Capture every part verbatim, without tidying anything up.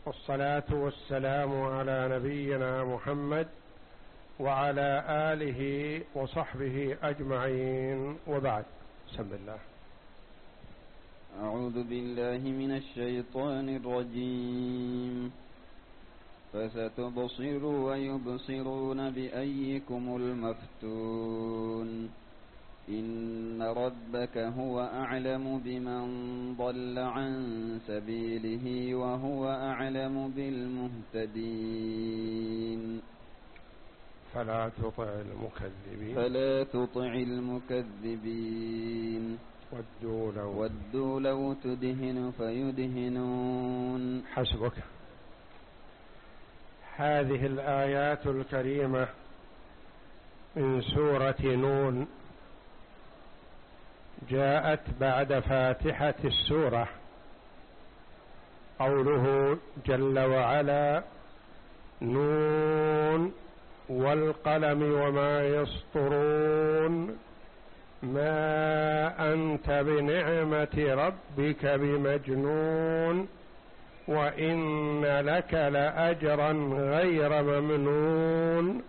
والصلاة والسلام على نبينا محمد وعلى آله وصحبه أجمعين، وبعد. بسم الله. أعوذ بالله من الشيطان الرجيم. فستبصر ويبصرون بأيكم المفتون. إن ربك هو أعلم بمن ضل عن سبيله وهو أعلم بالمهتدين. فلا تطع المكذبين فلا تطع المكذبين ودوا لو, ودوا لو تدهن فيدهنون. حسبك. هذه الآيات الكريمة من سورة نون جاءت بعد فاتحة السورة، قوله جل وعلا: نون والقلم وما يسطرون ما أنت بنعمة ربك بمجنون وإن لك لأجرا غير ممنون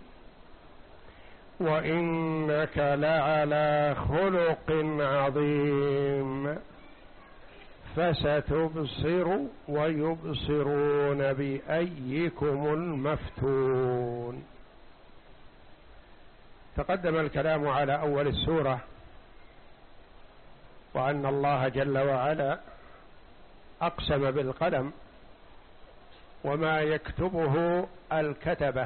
وإنك لعلى خلق عظيم. فستبصر ويبصرون بأيكم المفتون. تقدم الكلام على أول السورة، وأن الله جل وعلا أقسم بالقلم وما يكتبه الكتبة،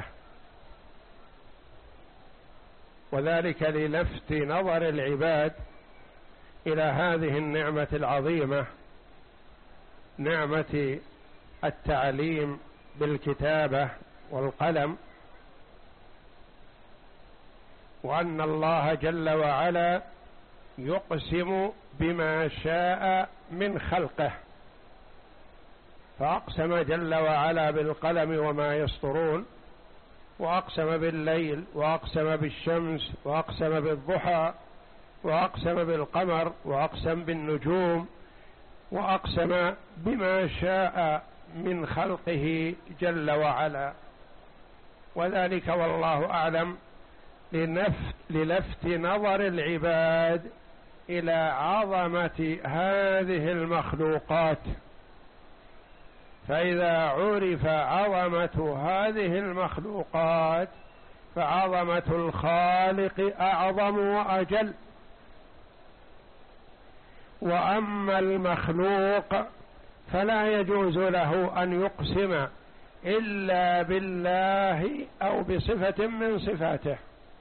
وذلك للفت نظر العباد إلى هذه النعمة العظيمة، نعمة التعليم بالكتابة والقلم، وأن الله جل وعلا يقسم بما شاء من خلقه، فأقسم جل وعلا بالقلم وما يسطرون، وأقسم بالليل، وأقسم بالشمس، وأقسم بالضحى، وأقسم بالقمر، وأقسم بالنجوم، وأقسم بما شاء من خلقه جل وعلا، وذلك والله أعلم للفت نظر العباد إلى عظمة هذه المخلوقات. فإذا عرف عظمة هذه المخلوقات فعظمة الخالق أعظم وأجل. وأما المخلوق فلا يجوز له أن يقسم إلا بالله أو بصفة من صفاته،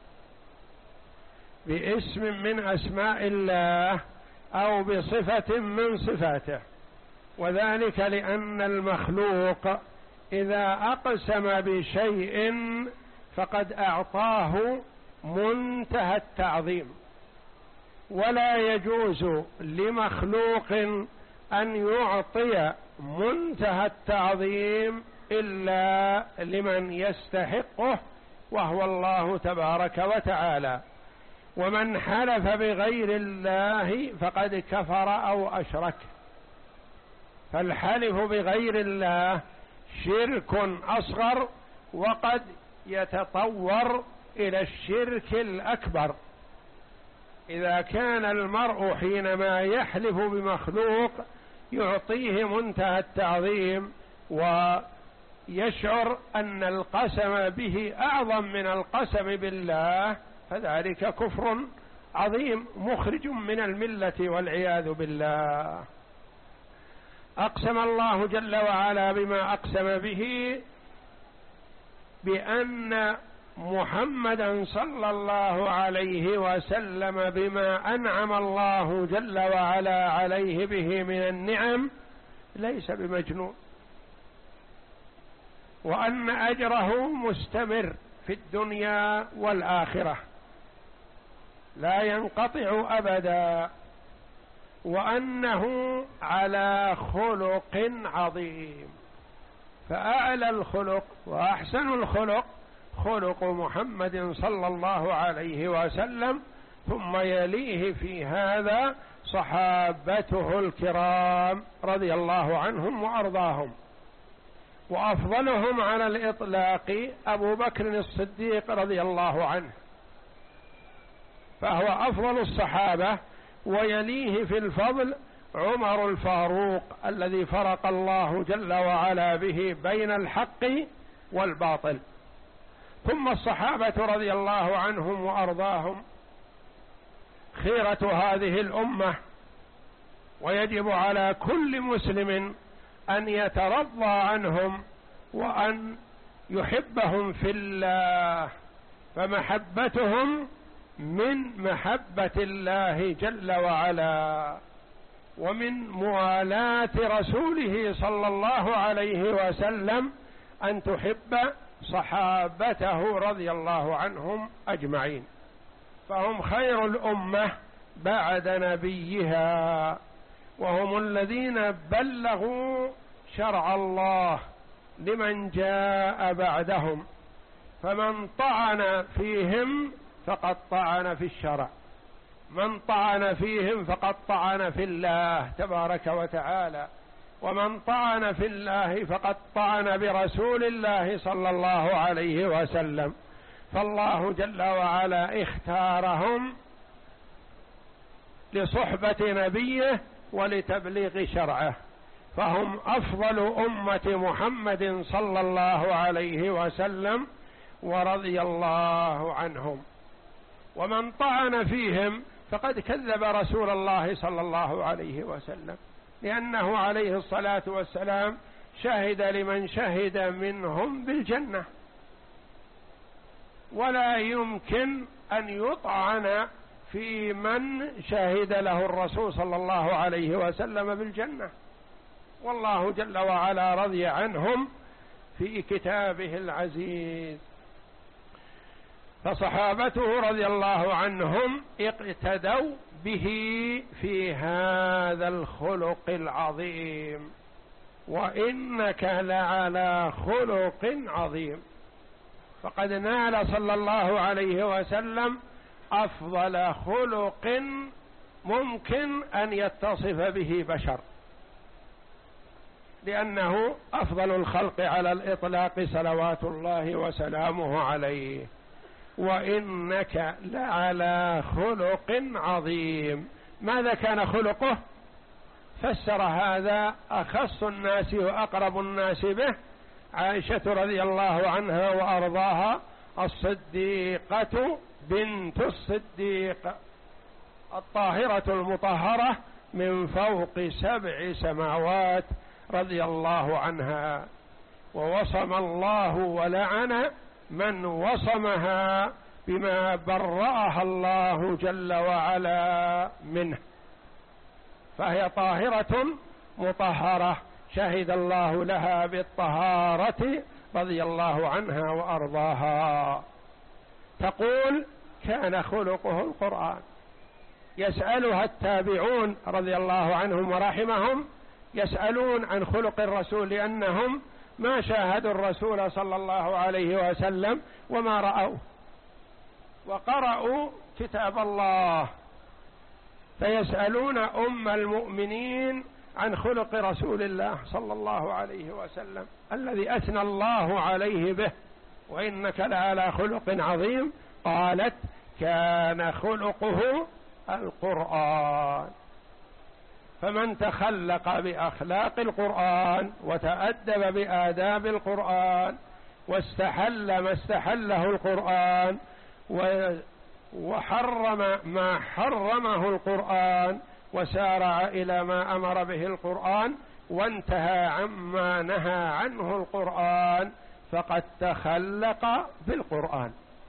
باسم من أسماء الله أو بصفة من صفاته، وذلك لأن المخلوق إذا أقسم بشيء فقد أعطاه منتهى التعظيم، ولا يجوز لمخلوق أن يعطي منتهى التعظيم إلا لمن يستحقه، وهو الله تبارك وتعالى. ومن حلف بغير الله فقد كفر أو أشرك. فالحلف بغير الله شرك أصغر، وقد يتطور إلى الشرك الأكبر. إذا كان المرء حينما يحلف بمخلوق يعطيه منتهى التعظيم ويشعر أن القسم به أعظم من القسم بالله، فذلك كفر عظيم مخرج من الملة والعياذ بالله. أقسم الله جل وعلا بما أقسم به بأن محمدا صلى الله عليه وسلم بما أنعم الله جل وعلا عليه به من النعم ليس بمجنون، وأن أجره مستمر في الدنيا والآخرة لا ينقطع أبدا، وأنه على خلق عظيم. فأعلى الخلق وأحسن الخلق خلق محمد صلى الله عليه وسلم، ثم يليه في هذا صحابته الكرام رضي الله عنهم وأرضاهم. وأفضلهم على الإطلاق أبو بكر الصديق رضي الله عنه، فهو أفضل الصحابة، ويليه في الفضل عمر الفاروق الذي فرق الله جل وعلا به بين الحق والباطل. ثم الصحابة رضي الله عنهم وأرضاهم خيرة هذه الأمة، ويجب على كل مسلم أن يترضى عنهم وأن يحبهم في الله، فمحبتهم من محبة الله جل وعلا ومن موالاة رسوله صلى الله عليه وسلم أن تحب صحابته رضي الله عنهم أجمعين، فهم خير الأمة بعد نبيها، وهم الذين بلغوا شرع الله لمن جاء بعدهم، فمن طعن فيهم فقد طعن في الشرع، من طعن فيهم فقد طعن في الله تبارك وتعالى، ومن طعن في الله فقد طعن برسول الله صلى الله عليه وسلم، فالله جل وعلا اختارهم لصحبة نبيه ولتبليغ شرعه، فهم أفضل أمة محمد صلى الله عليه وسلم ورضي الله عنهم. ومن طعن فيهم فقد كذب رسول الله صلى الله عليه وسلم، لأنه عليه الصلاة والسلام شهد لمن شهد منهم بالجنة، ولا يمكن أن يطعن في من شهد له الرسول صلى الله عليه وسلم بالجنة، والله جل وعلا رضي عنهم في كتابه العزيز. فصحابته رضي الله عنهم اقتدوا به في هذا الخلق العظيم، وإنك لعلى خلق عظيم، فقد نال صلى الله عليه وسلم أفضل خلق ممكن أن يتصف به بشر، لأنه أفضل الخلق على الإطلاق صلوات الله وسلامه عليه. وإنك لعلى خلق عظيم. ماذا كان خلقه؟ فسر هذا أخص الناس وأقرب الناس به عائشة رضي الله عنها وأرضاها الصديقة بنت الصديق الطاهرة المطهرة من فوق سبع سماوات رضي الله عنها، ووصم الله ولعن من وصمها بما برأها الله جل وعلا منه، فهي طاهرة مطهرة شهد الله لها بالطهارة رضي الله عنها وأرضاها. تقول كان خلقه القرآن. يسألها التابعون رضي الله عنهم ورحمهم، يسألون عن خلق الرسول لأنهم ما شاهدوا الرسول صلى الله عليه وسلم وما رأوه، وقرأوا كتاب الله، فيسألون أم المؤمنين عن خلق رسول الله صلى الله عليه وسلم الذي أثنى الله عليه به، وإنك لعلى خلق عظيم. قالت كان خلقه القرآن. فمن تخلق بأخلاق القرآن وتأدب بآداب القرآن واستحل ما استحله القرآن وحرم ما حرمه القرآن وسارع إلى ما أمر به القرآن وانتهى عما نهى عنه القرآن فقد تخلق بالقرآن.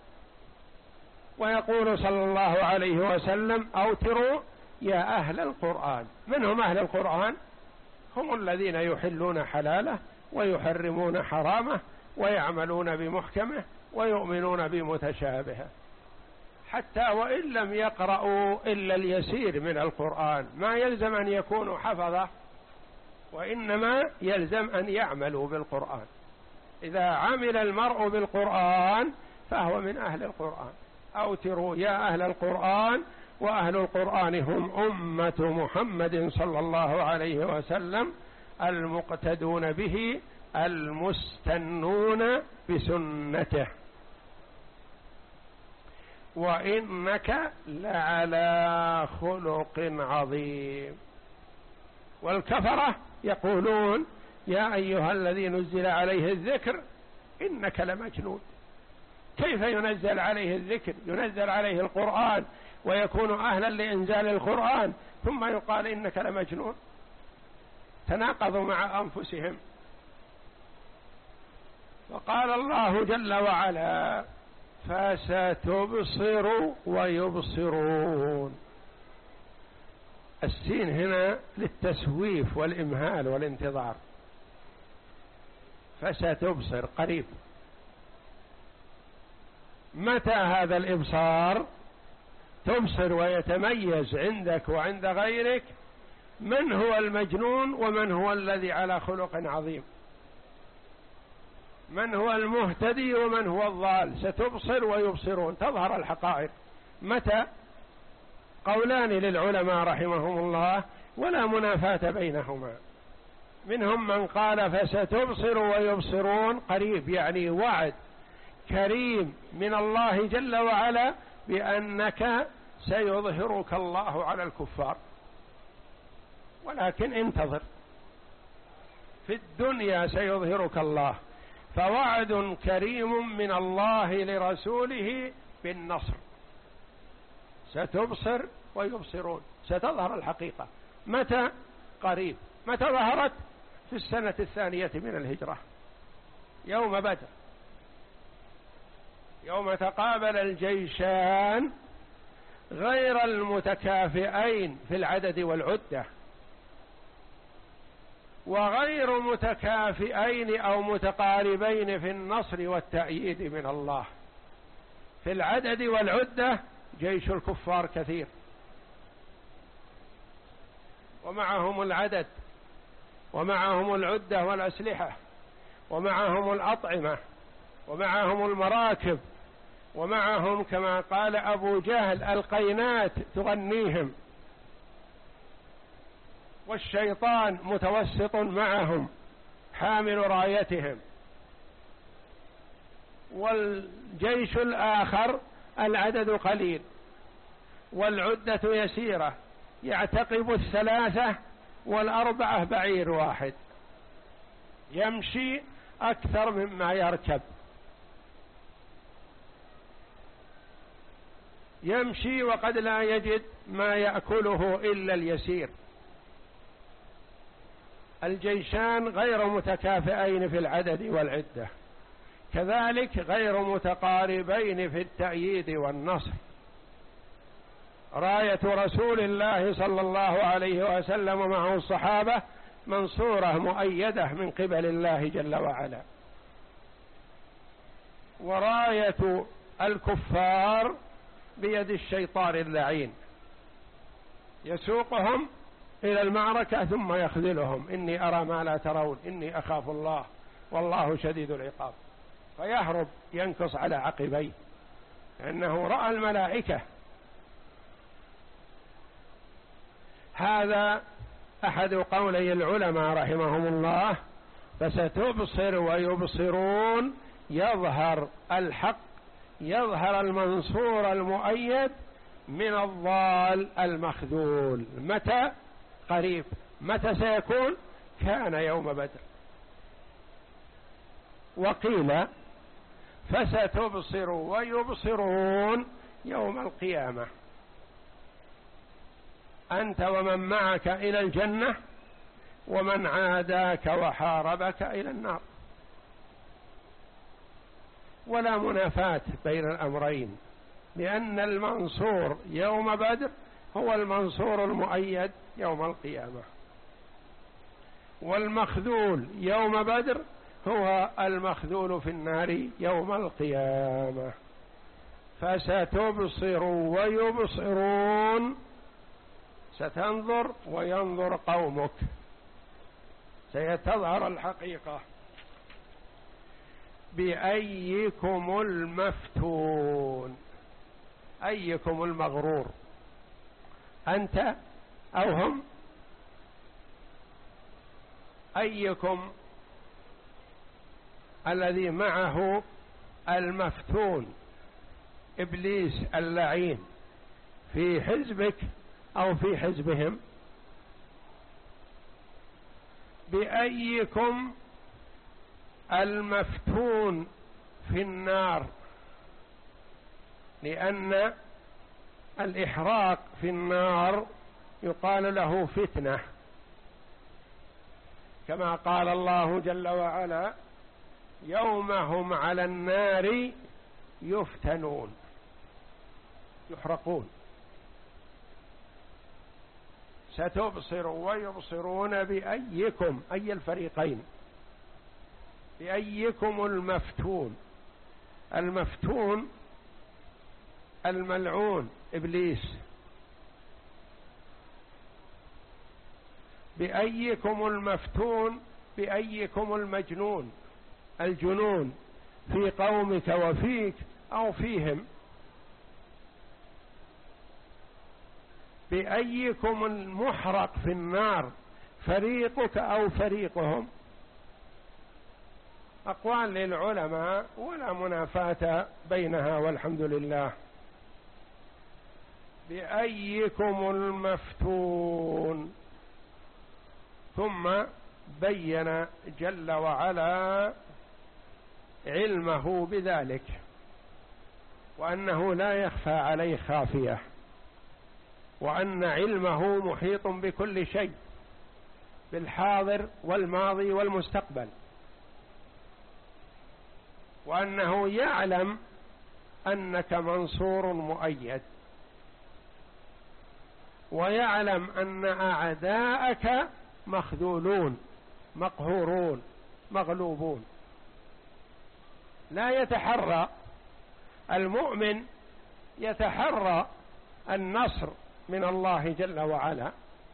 ويقول صلى الله عليه وسلم أوتروا يا أهل القرآن. من هم أهل القرآن؟ هم الذين يحلون حلاله ويحرمون حرامه ويعملون بمحكمه ويؤمنون بمتشابهه، حتى وإن لم يقرأوا إلا اليسير من القرآن، ما يلزم أن يكونوا حفظة، وإنما يلزم أن يعملوا بالقرآن. إذا عمل المرء بالقرآن فهو من أهل القرآن. أوتروا يا أهل القرآن، وأهل القرآن هم أمة محمد صلى الله عليه وسلم المقتدون به المستنون بسنته وإنك لعلى خلق عظيم. والكفرة يقولون يا أيها الذي نزل عليه الذكر إنك لمجنون. كيف ينزل عليه الذكر، ينزل عليه القرآن ويكون أهلا لإنزال القرآن ثم يقال إنك لمجنون؟ تناقضوا مع أنفسهم. وقال الله جل وعلا فستبصر ويبصرون. السين هنا للتسويف والإمهال والانتظار. فستبصر قريب. متى هذا الإبصار؟ تبصر ويتميز عندك وعند غيرك من هو المجنون ومن هو الذي على خلق عظيم، من هو المهتدي ومن هو الضال. ستبصر ويبصرون، تظهر الحقائق. متى؟ قولان للعلماء رحمهم الله ولا منافاة بينهما. منهم من قال فستبصر ويبصرون قريب، يعني وعد كريم من الله جل وعلا بأنك سيظهرك الله على الكفار، ولكن انتظر، في الدنيا سيظهرك الله. فوعد كريم من الله لرسوله بالنصر. ستبصر ويبصرون، ستظهر الحقيقة. متى؟ قريب. متى ظهرت؟ في السنة الثانية من الهجرة، يوم بدر، يوم تقابل الجيشان غير المتكافئين في العدد والعدة، وغير متكافئين أو متقاربين في النصر والتأييد من الله. في العدد والعدة جيش الكفار كثير، ومعهم العدد ومعهم العدة والأسلحة ومعهم الأطعمة ومعهم المراكب ومعهم كما قال أبو جهل القينات تغنيهم، والشيطان متوسط معهم حامل رايتهم. والجيش الآخر العدد قليل والعدة يسيرة، يعتقب الثلاثة والأربعة بعير واحد، يمشي أكثر مما يركب، يمشي وقد لا يجد ما يأكله إلا اليسير. الجيشان غير متكافئين في العدد والعدة، كذلك غير متقاربين في التأييد والنصر. راية رسول الله صلى الله عليه وسلم ومعه الصحابة منصورة مؤيدة من قبل الله جل وعلا، وراية الكفار بيد الشيطان اللعين، يسوقهم إلى المعركة ثم يخذلهم. إني أرى ما لا ترون إني أخاف الله والله شديد العقاب، فيهرب ينكص على عقبيه لأنه رأى الملائكة. هذا أحد قولي العلماء رحمهم الله. فستبصر ويبصرون، يظهر الحق، يظهر المنصور المؤيد من الضال المخذول. متى؟ قريب. متى سيكون؟ كان يوم بدر. وقيل فستبصر ويبصرون يوم القيامة، أنت ومن معك إلى الجنة ومن عاداك وحاربك إلى النار. ولا منافاة بين الأمرين، لأن المنصور يوم بدر هو المنصور المؤيد يوم القيامة، والمخذول يوم بدر هو المخذول في النار يوم القيامة. فستبصر ويبصرون، ستنظر وينظر قومك، سيتظهر الحقيقة. بأيكم المفتون، أيكم المغرور، أنت أو هم؟ أيكم الذي معه المفتون إبليس اللعين في حزبك أو في حزبهم؟ بأيكم المفتون في النار، لأن الإحراق في النار يقال له فتنة، كما قال الله جل وعلا: يوم هم على النار يفتنون، يحرقون. ستبصر ويبصرون بأيكم، أي الفريقين، بأيكم المفتون. المفتون الملعون إبليس. بأيكم المفتون، بأيكم المجنون، الجنون في قومك وفيك أو فيهم. بأيكم المحرق في النار، فريقك أو فريقهم. أقوال للعلماء ولا منافاة بينها والحمد لله. بأيكم المفتون، ثم بين جل وعلا علمه بذلك، وأنه لا يخفى عليه خافية، وأن علمه محيط بكل شيء، بالحاضر والماضي والمستقبل، وأنه يعلم أنك منصور مؤيد، ويعلم أن أعداءك مخذولون مقهورون مغلوبون. لا يتحرى المؤمن، يتحرى النصر من الله جل وعلا،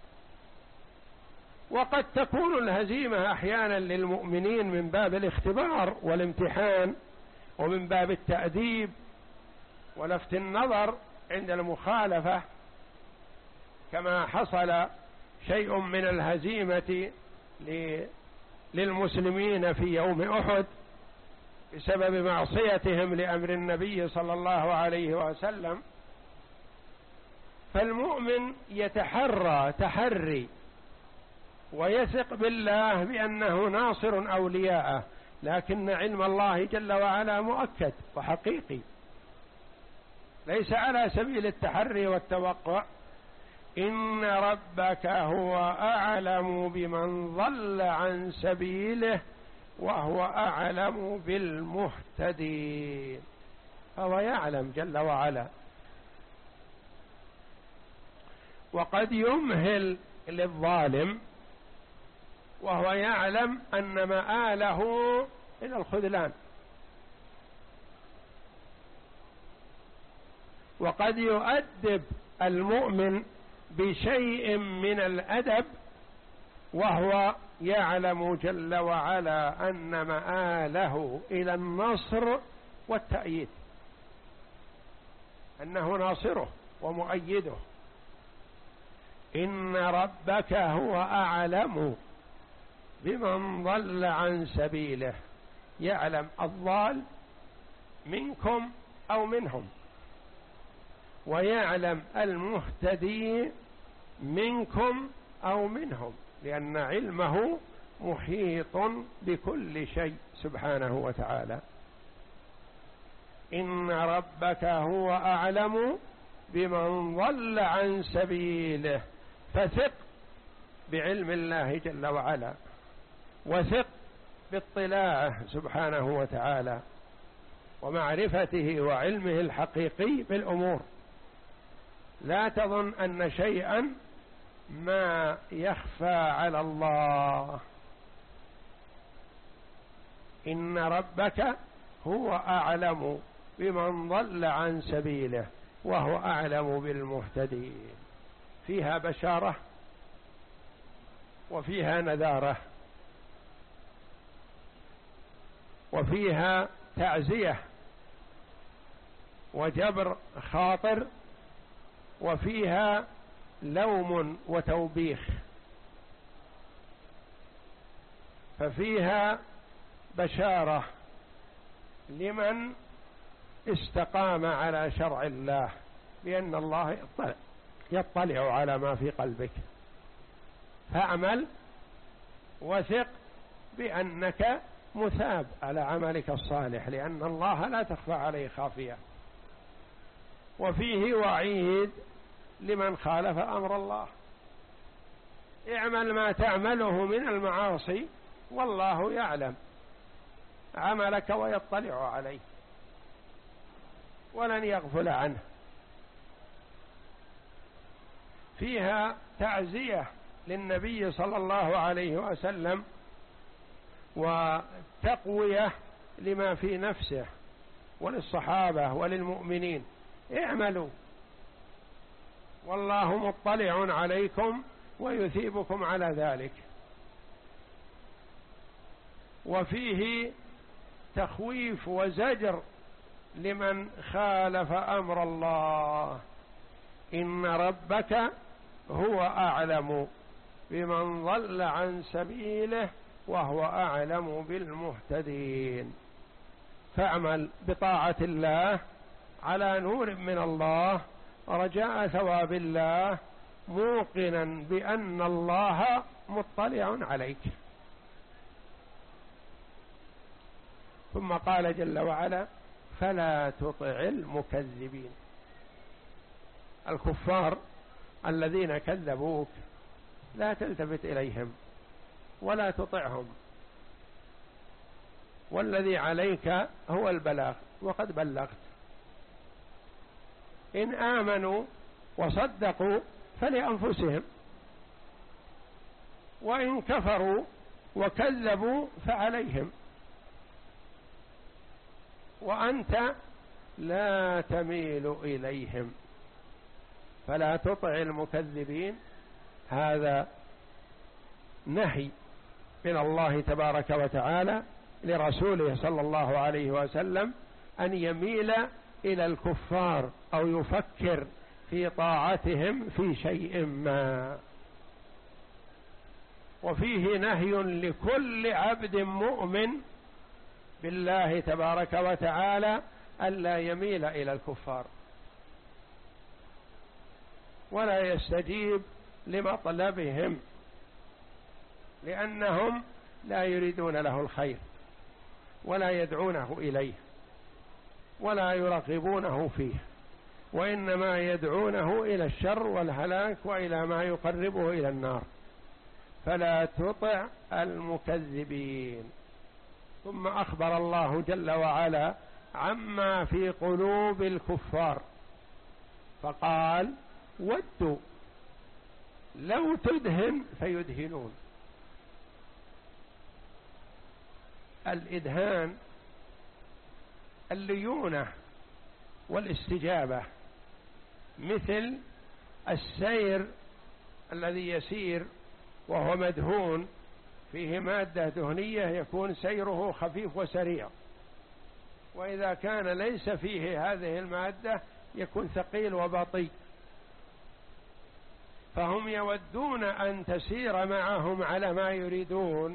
وقد تكون الهزيمة أحيانا للمؤمنين من باب الاختبار والامتحان، ومن باب التأديب ولفت النظر عند المخالفة، كما حصل شيء من الهزيمة للمسلمين في يوم أحد بسبب معصيتهم لأمر النبي صلى الله عليه وسلم. فالمؤمن يتحرى تحري ويثق بالله بأنه ناصر أولياءه، لكن علم الله جل وعلا مؤكد وحقيقي، ليس على سبيل التحري والتوقع. إن ربك هو أعلم بمن ضل عن سبيله وهو أعلم بالمهتدين. هو يعلم جل وعلا، وقد يمهل للظالم وهو يعلم أن مآله إلى الخذلان، وقد يؤدب المؤمن بشيء من الأدب وهو يعلم جل وعلا أن مآله إلى النصر والتأييد، أنه ناصره ومؤيده. إن ربك هو أعلم بمن ضل عن سبيله، يعلم الضال منكم أو منهم، ويعلم المهتدي منكم أو منهم، لأن علمه محيط بكل شيء سبحانه وتعالى. إن ربك هو أعلم بمن ضل عن سبيله، فثق بعلم الله جل وعلا، وثق باطلاعه سبحانه وتعالى ومعرفته وعلمه الحقيقي بالأمور. لا تظن أن شيئا ما يخفى على الله. إن ربك هو أعلم بمن ضل عن سبيله وهو أعلم بالمهتدين. فيها بشارة وفيها نذارة وفيها تعزية وجبر خاطر، وفيها لوم وتوبيخ. ففيها بشارة لمن استقام على شرع الله، بأن الله يطلع, يطلع على ما في قلبك، فاعمل وثق بأنك مثاب على عملك الصالح، لأن الله لا تخفى عليه خافية. وفيه وعيد لمن خالف أمر الله: اعمل ما تعمله من المعاصي والله يعلم عملك ويطلع عليه ولن يغفل عنه. فيها تعزية للنبي صلى الله عليه وسلم وتقوية لما في نفسه وللصحابة وللمؤمنين: اعملوا والله مطلع عليكم ويثيبكم على ذلك. وفيه تخويف وزجر لمن خالف أمر الله: إن ربك هو أعلم بمن ضل عن سبيله وهو أعلم بالمهتدين. فاعمل بطاعة الله على نور من الله رجاء ثواب الله، موقنا بأن الله مطلع عليك. ثم قال جل وعلا: فلا تطع المكذبين. الكفار الذين كذبوك لا تلتفت إليهم ولا تطعهم، والذي عليك هو البلاغ وقد بلغت. إن آمنوا وصدقوا فلأنفسهم، وإن كفروا وكذبوا فعليهم، وأنت لا تميل إليهم. فلا تطع المكذبين، هذا نهي من الله تبارك وتعالى لرسوله صلى الله عليه وسلم أن يميل إلى الكفار أو يفكر في طاعتهم في شيء ما. وفيه نهي لكل عبد مؤمن بالله تبارك وتعالى ألا يميل إلى الكفار ولا يستجيب لمطلبهم، لأنهم لا يريدون له الخير ولا يدعونه إليه ولا يرغبونه فيه، وإنما يدعونه إلى الشر والهلاك وإلى ما يقربه إلى النار. فلا تطع المكذبين. ثم أخبر الله جل وعلا عما في قلوب الكفار فقال: ودوا لو تدهن فيدهنون. الإدهان الليونة والاستجابة، مثل السير الذي يسير وهو مدهون فيه مادة دهنية يكون سيره خفيف وسريع، وإذا كان ليس فيه هذه المادة يكون ثقيل وبطيء. فهم يودون أن تسير معهم على ما يريدون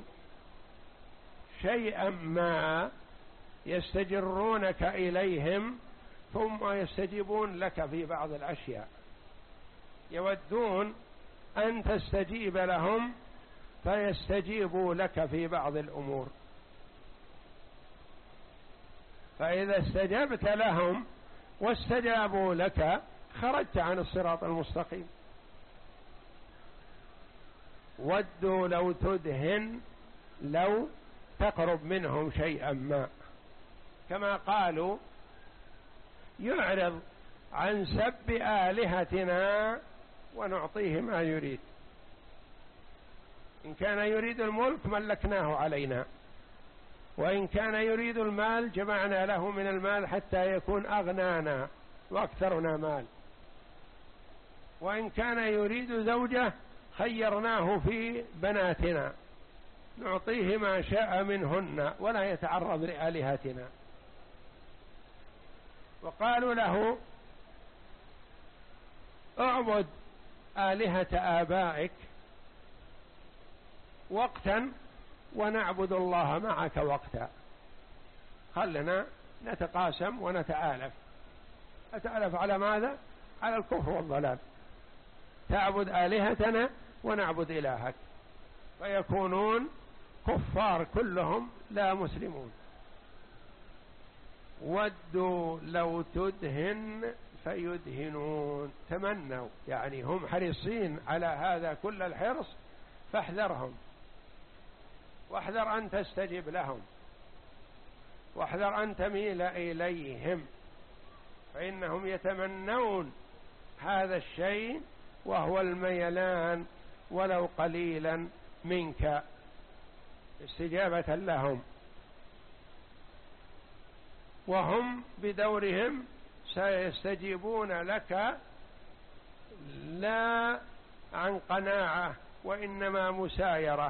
شيئا ما يستجرونك إليهم ثم يستجيبون لك في بعض الأشياء، يودون أن تستجيب لهم فيستجيبوا لك في بعض الأمور، فإذا استجبت لهم واستجابوا لك خرجت عن الصراط المستقيم. ودوا لو تدهن، لو تقرب منهم شيئا ما، كما قالوا: يعرض عن سب آلهتنا ونعطيه ما يريد. إن كان يريد الملك ملكناه علينا، وإن كان يريد المال جمعنا له من المال حتى يكون أغنانا وأكثرنا مال، وإن كان يريد زوجة خيرناه في بناتنا نعطيه ما شاء منهن ولا يتعرض لآلهتنا. وقالوا له: اعبد آلهة آبائك وقتا ونعبد الله معك وقتا، خلنا نتقاسم ونتآلف. نتآلف على ماذا؟ على الكفر والضلال. تعبد آلهتنا ونعبد إلهك، فيكونون كفار كلهم لا مسلمون. ودوا لو تدهن فيدهنون، تمنوا، يعني هم حريصين على هذا كل الحرص، فاحذرهم، واحذر أن تستجب لهم، واحذر أن تميل إليهم، فإنهم يتمنون هذا الشيء وهو الميلان ولو قليلا منك استجابة لهم، وهم بدورهم سيستجيبون لك لا عن قناعة وإنما مسايرة،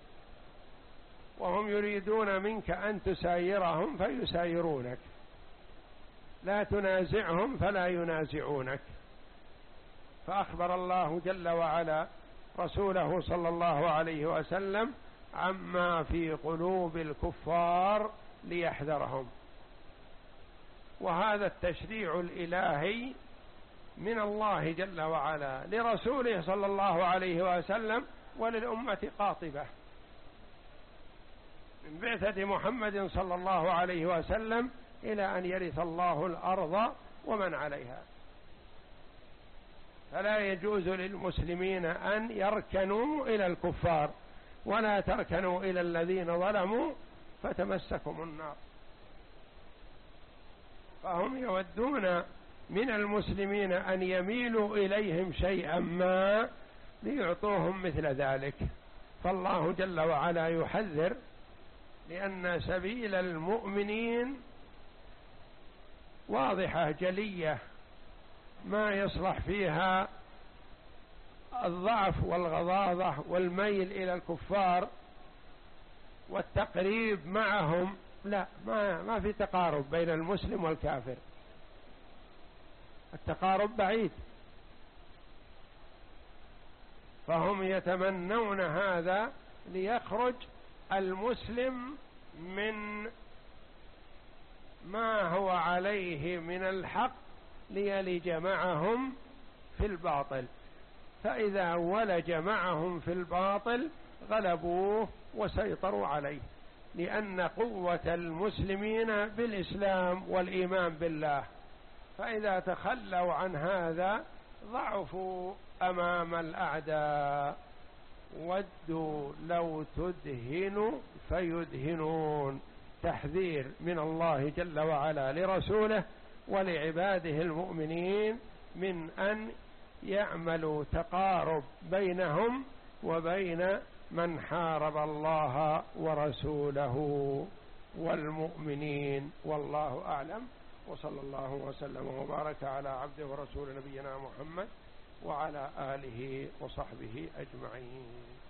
وهم يريدون منك أن تسايرهم فيسايرونك، لا تنازعهم فلا ينازعونك. فأخبر الله جل وعلا رسوله صلى الله عليه وسلم عما في قلوب الكفار ليحذرهم. وهذا التشريع الإلهي من الله جل وعلا لرسوله صلى الله عليه وسلم وللأمة قاطبة من بعثة محمد صلى الله عليه وسلم إلى أن يرث الله الأرض ومن عليها. فلا يجوز للمسلمين أن يركنوا إلى الكفار ولا تركنوا إلى الذين ظلموا فتمسكم النار. فهم يودون من المسلمين أن يميلوا إليهم شيئا ما ليعطوهم مثل ذلك، فالله جل وعلا يحذر، لأن سبيل المؤمنين واضحة جلية ما يصلح فيها الضعف والغضاضة والميل إلى الكفار والتقريب معهم، لا، ما ما في تقارب بين المسلم والكافر، التقارب بعيد. فهم يتمنون هذا ليخرج المسلم من ما هو عليه من الحق ليلج معهم في الباطل، فإذا ولج معهم في الباطل غلبوه وسيطروا عليه، لأن قوة المسلمين بالإسلام والإيمان بالله، فإذا تخلوا عن هذا ضعفوا أمام الأعداء. ودوا لو تدهن فيدهنون، تحذير من الله جل وعلا لرسوله ولعباده المؤمنين من أن يعملوا تقارب بينهم وبين من حارب الله ورسوله والمؤمنين. والله أعلم، وصلى الله وسلم وبارك على عبده ورسول نبينا محمد وعلى آله وصحبه أجمعين.